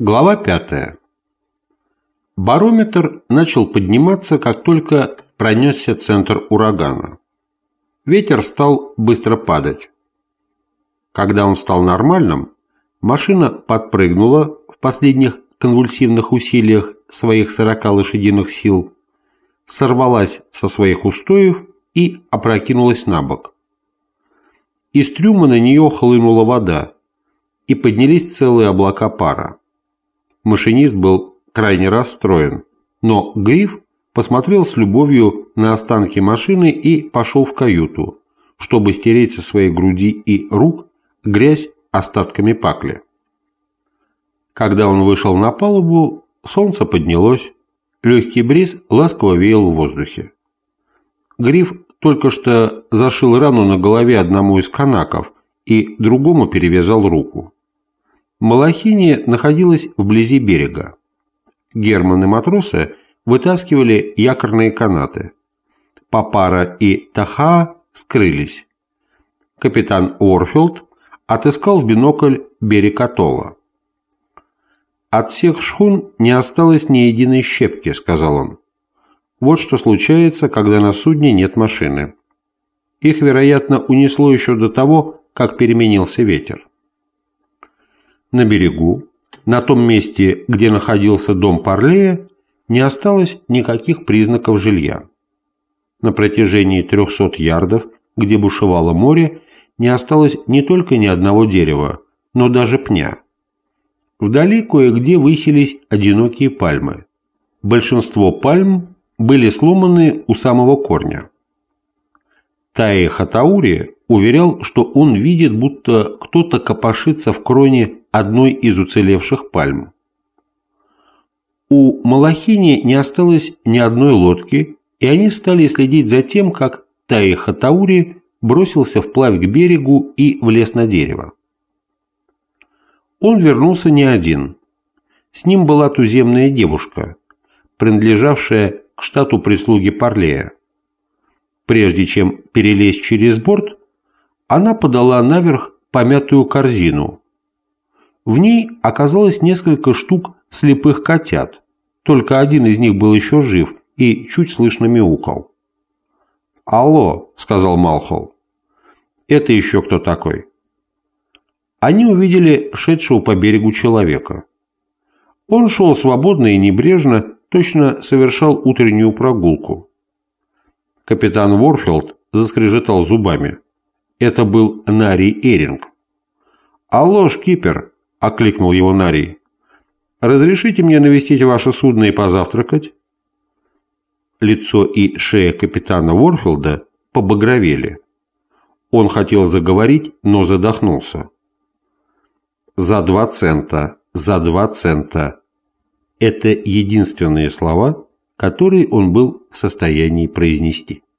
Глава 5. Барометр начал подниматься, как только пронесся центр урагана. Ветер стал быстро падать. Когда он стал нормальным, машина подпрыгнула в последних конвульсивных усилиях своих 40 лошадиных сил, сорвалась со своих устоев и опрокинулась на бок. Из трюма на нее хлынула вода, и поднялись целые облака пара. Машинист был крайне расстроен, но Гриф посмотрел с любовью на останки машины и пошел в каюту, чтобы стереть со своей груди и рук грязь остатками пакли. Когда он вышел на палубу, солнце поднялось, легкий бриз ласково веял в воздухе. Гриф только что зашил рану на голове одному из канаков и другому перевязал руку. Малахиния находилась вблизи берега. Герман и матросы вытаскивали якорные канаты. Папара и Тахаа скрылись. Капитан Уорфилд отыскал в бинокль берег атолла. «От всех шхун не осталось ни единой щепки», — сказал он. «Вот что случается, когда на судне нет машины. Их, вероятно, унесло еще до того, как переменился ветер». На берегу, на том месте, где находился дом Парлея, не осталось никаких признаков жилья. На протяжении 300 ярдов, где бушевало море, не осталось не только ни одного дерева, но даже пня. Вдали кое-где высились одинокие пальмы. Большинство пальм были сломаны у самого корня. Таи Хатаури уверял, что он видит, будто кто-то копошится в кроне одной из уцелевших пальм. У Малахини не осталось ни одной лодки, и они стали следить за тем, как Таи Хатаури бросился вплавь к берегу и влез на дерево. Он вернулся не один. С ним была туземная девушка, принадлежавшая к штату прислуги Парлея. Прежде чем перелезть через борт, она подала наверх помятую корзину. В ней оказалось несколько штук слепых котят, только один из них был еще жив и чуть слышно мяукал. «Алло», — сказал Малхолл, — «это еще кто такой?» Они увидели шедшего по берегу человека. Он шел свободно и небрежно, точно совершал утреннюю прогулку. Капитан Уорфилд заскрежетал зубами. Это был Нарий Эринг. «Алло, шкипер!» — окликнул его Нарий. «Разрешите мне навестить ваше судно и позавтракать?» Лицо и шея капитана Уорфилда побагровели. Он хотел заговорить, но задохнулся. «За 2 цента, за 2 цента!» Это единственные слова, которые он был в состоянии произнести.